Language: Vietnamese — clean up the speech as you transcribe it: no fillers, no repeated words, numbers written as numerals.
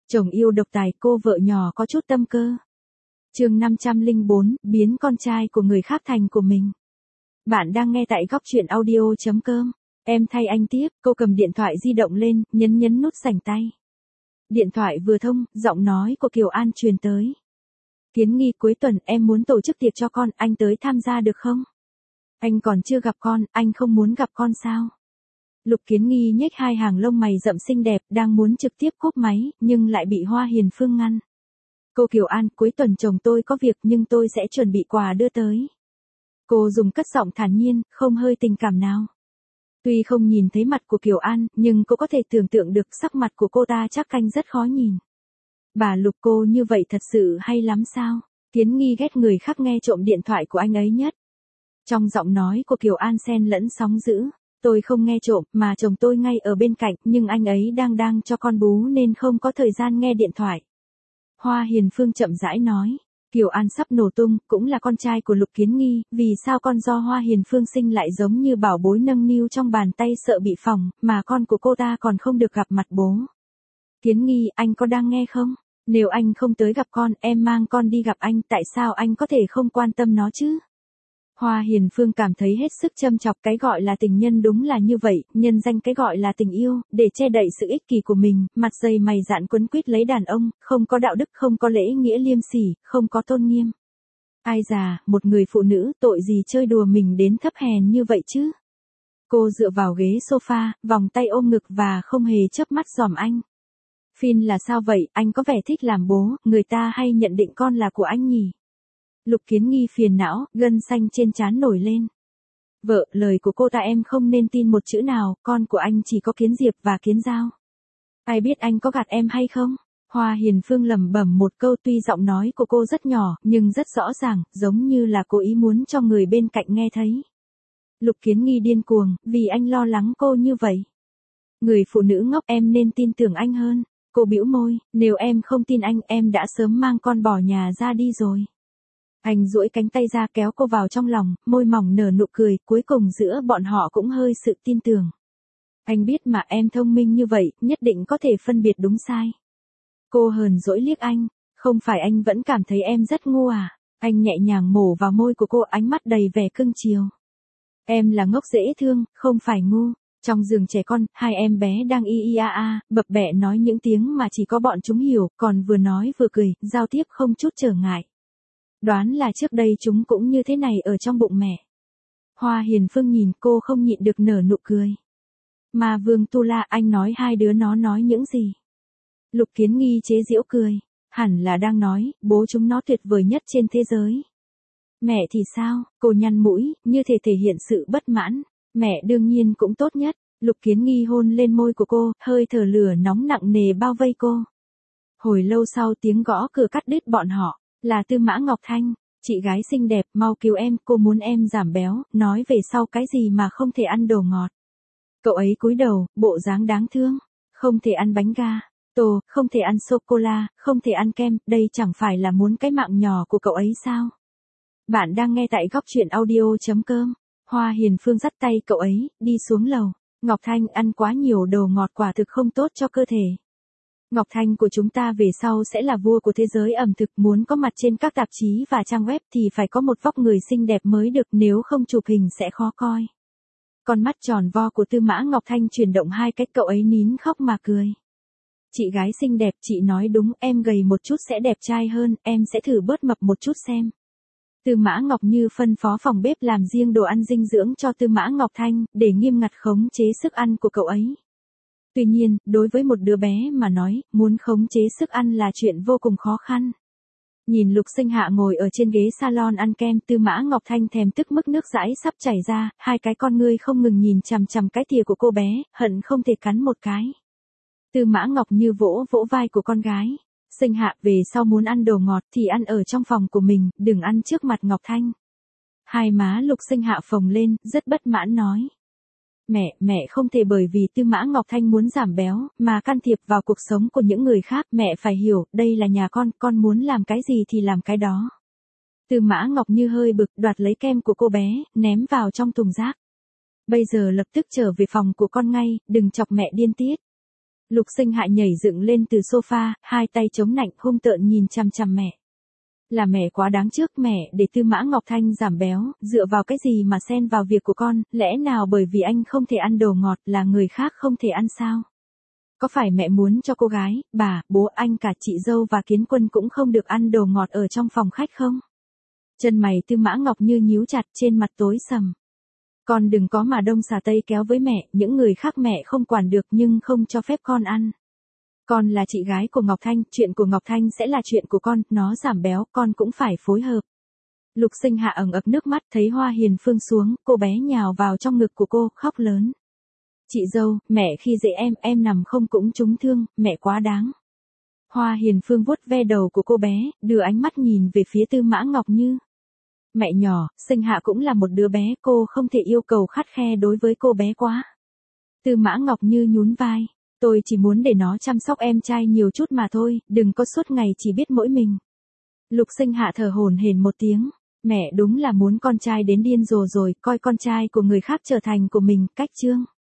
Chồng yêu độc tài, cô vợ nhỏ có chút tâm cơ. Chương 504, biến con trai của người khác thành của mình. Bạn đang nghe tại góc truyện audio.com. Em thay anh tiếp, cô cầm điện thoại di động lên, nhấn nút sảnh tay. Điện thoại vừa thông, giọng nói của Kiều An truyền tới. Kiến Nghi, cuối tuần em muốn tổ chức tiệc cho con, anh tới tham gia được không? Anh còn chưa gặp con, anh không muốn gặp con sao? Lục Kiến Nghi nhếch hai hàng lông mày rậm xinh đẹp, đang muốn trực tiếp cúp máy, nhưng lại bị Hoa Hiền Phương ngăn. Cô Kiều An, cuối tuần chồng tôi có việc nhưng tôi sẽ chuẩn bị quà đưa tới. Cô dùng cất giọng thản nhiên, không hơi tình cảm nào. Tuy không nhìn thấy mặt của Kiều An, nhưng cô có thể tưởng tượng được sắc mặt của cô ta chắc canh rất khó nhìn. Bà Lục, cô như vậy thật sự hay lắm sao? Kiến Nghi ghét người khác nghe trộm điện thoại của anh ấy nhất. Trong giọng nói của Kiều An xen lẫn sóng dữ. Tôi không nghe trộm, mà chồng tôi ngay ở bên cạnh, nhưng anh ấy đang cho con bú nên không có thời gian nghe điện thoại. Hoa Hiền Phương chậm rãi nói. Kiều An sắp nổ tung, cũng là con trai của Lục Kiến Nghi, vì sao con do Hoa Hiền Phương sinh lại giống như bảo bối nâng niu trong bàn tay sợ bị phỏng, mà con của cô ta còn không được gặp mặt bố. Kiến Nghi, anh có đang nghe không? Nếu anh không tới gặp con, em mang con đi gặp anh, tại sao anh có thể không quan tâm nó chứ? Hoa Hiền Phương cảm thấy hết sức châm chọc, cái gọi là tình nhân đúng là như vậy, nhân danh cái gọi là tình yêu, để che đậy sự ích kỷ của mình, mặt dày mày dạn quấn quýt lấy đàn ông, không có đạo đức, không có lễ nghĩa liêm sỉ, không có tôn nghiêm. Ai già, một người phụ nữ, tội gì chơi đùa mình đến thấp hèn như vậy chứ? Cô dựa vào ghế sofa, vòng tay ôm ngực và không hề chớp mắt dòm anh. Phin là sao vậy, anh có vẻ thích làm bố, người ta hay nhận định con là của anh nhỉ? Lục Kiến Nghi phiền não, gân xanh trên trán nổi lên. Vợ, lời của cô ta em không nên tin một chữ nào, con của anh chỉ có Kiến Diệp và Kiến Giao. Ai biết anh có gạt em hay không? Hoa Hiền Phương lẩm bẩm một câu, tuy giọng nói của cô rất nhỏ, nhưng rất rõ ràng, giống như là cố ý muốn cho người bên cạnh nghe thấy. Lục Kiến Nghi điên cuồng, vì anh lo lắng cô như vậy. Người phụ nữ ngốc, em nên tin tưởng anh hơn. Cô bĩu môi, nếu em không tin anh, em đã sớm mang con bỏ nhà ra đi rồi. Anh duỗi cánh tay ra kéo cô vào trong lòng, môi mỏng nở nụ cười, cuối cùng giữa bọn họ cũng hơi sự tin tưởng. Anh biết mà, em thông minh như vậy, nhất định có thể phân biệt đúng sai. Cô hờn dỗi liếc anh, không phải anh vẫn cảm thấy em rất ngu à? Anh nhẹ nhàng mổ vào môi của cô, ánh mắt đầy vẻ cưng chiều. Em là ngốc dễ thương, không phải ngu. Trong giường trẻ con, hai em bé đang bập bẹ nói những tiếng mà chỉ có bọn chúng hiểu, còn vừa nói vừa cười, giao tiếp không chút trở ngại. Đoán là trước đây chúng cũng như thế này ở trong bụng mẹ. Hoa Hiền Phương nhìn cô không nhịn được nở nụ cười. Mà Vương Tu La, anh nói hai đứa nó nói những gì? Lục Kiến Nghi chế giễu cười. Hẳn là đang nói, bố chúng nó tuyệt vời nhất trên thế giới. Mẹ thì sao? Cô nhăn mũi, như thể hiện sự bất mãn. Mẹ đương nhiên cũng tốt nhất. Lục Kiến Nghi hôn lên môi của cô, hơi thở lửa nóng nặng nề bao vây cô. Hồi lâu sau tiếng gõ cửa cắt đứt bọn họ. Là Tư Mã Ngọc Thanh. Chị gái xinh đẹp, mau cứu em, cô muốn em giảm béo, nói về sau cái gì mà không thể ăn đồ ngọt. Cậu ấy cúi đầu, bộ dáng đáng thương. Không thể ăn bánh ga, tô, không thể ăn sô-cô-la, không thể ăn kem, đây chẳng phải là muốn cái mạng nhỏ của cậu ấy sao? Bạn đang nghe tại góc truyện audio.com. Hoa Hiền Phương dắt tay cậu ấy, đi xuống lầu. Ngọc Thanh, ăn quá nhiều đồ ngọt quả thực không tốt cho cơ thể. Ngọc Thanh của chúng ta về sau sẽ là vua của thế giới ẩm thực, muốn có mặt trên các tạp chí và trang web thì phải có một vóc người xinh đẹp mới được, nếu không chụp hình sẽ khó coi. Con mắt tròn vo của Tư Mã Ngọc Thanh chuyển động hai cách, cậu ấy nín khóc mà cười. Chị gái xinh đẹp, chị nói đúng, em gầy một chút sẽ đẹp trai hơn, em sẽ thử bớt mập một chút xem. Tư Mã Ngọc Như phân phó phòng bếp làm riêng đồ ăn dinh dưỡng cho Tư Mã Ngọc Thanh, để nghiêm ngặt khống chế sức ăn của cậu ấy. Tuy nhiên, đối với một đứa bé mà nói, muốn khống chế sức ăn là chuyện vô cùng khó khăn. Nhìn Lục Sinh Hạ ngồi ở trên ghế salon ăn kem, Tư Mã Ngọc Thanh thèm tức mức nước dãi sắp chảy ra, hai cái con ngươi không ngừng nhìn chằm chằm cái thìa của cô bé, hận không thể cắn một cái. Tư Mã Ngọc Như vỗ vỗ vai của con gái. Sinh Hạ, về sau muốn ăn đồ ngọt thì ăn ở trong phòng của mình, đừng ăn trước mặt Ngọc Thanh. Hai má Lục Sinh Hạ phồng lên, rất bất mãn nói. Mẹ không thể bởi vì Tư Mã Ngọc Thanh muốn giảm béo, mà can thiệp vào cuộc sống của những người khác, mẹ phải hiểu, đây là nhà con muốn làm cái gì thì làm cái đó. Tư Mã Ngọc Như hơi bực, đoạt lấy kem của cô bé, ném vào trong thùng rác. Bây giờ lập tức trở về phòng của con ngay, đừng chọc mẹ điên tiết. Lục Sinh Hạ nhảy dựng lên từ sofa, hai tay chống nạnh hung tợn nhìn chằm chằm mẹ. Là mẹ quá đáng trước, mẹ để Tư Mã Ngọc Thanh giảm béo, dựa vào cái gì mà xen vào việc của con, lẽ nào bởi vì anh không thể ăn đồ ngọt là người khác không thể ăn sao? Có phải mẹ muốn cho cô gái, bà, bố anh cả chị dâu và Kiến Quân cũng không được ăn đồ ngọt ở trong phòng khách không? Chân mày Tư Mã Ngọc Như nhíu chặt, trên mặt tối sầm. Con đừng có mà đông xà tây kéo với mẹ, những người khác mẹ không quản được nhưng không cho phép con ăn. Con là chị gái của Ngọc Thanh, chuyện của Ngọc Thanh sẽ là chuyện của con, nó giảm béo, con cũng phải phối hợp. Lục Sinh Hạ ẩn ực nước mắt, thấy Hoa Hiền Phương xuống, cô bé nhào vào trong ngực của cô, khóc lớn. Chị dâu, mẹ khi dễ em nằm không cũng trúng thương, mẹ quá đáng. Hoa Hiền Phương vuốt ve đầu của cô bé, đưa ánh mắt nhìn về phía Tư Mã Ngọc Như. Mẹ nhỏ, Sinh Hạ cũng là một đứa bé, cô không thể yêu cầu khắt khe đối với cô bé quá. Tư Mã Ngọc Như nhún vai. Tôi chỉ muốn để nó chăm sóc em trai nhiều chút mà thôi, đừng có suốt ngày chỉ biết mỗi mình. Lục Sinh Hạ thở hổn hển một tiếng. Mẹ đúng là muốn con trai đến điên rồ rồi, coi con trai của người khác trở thành của mình, cách chương.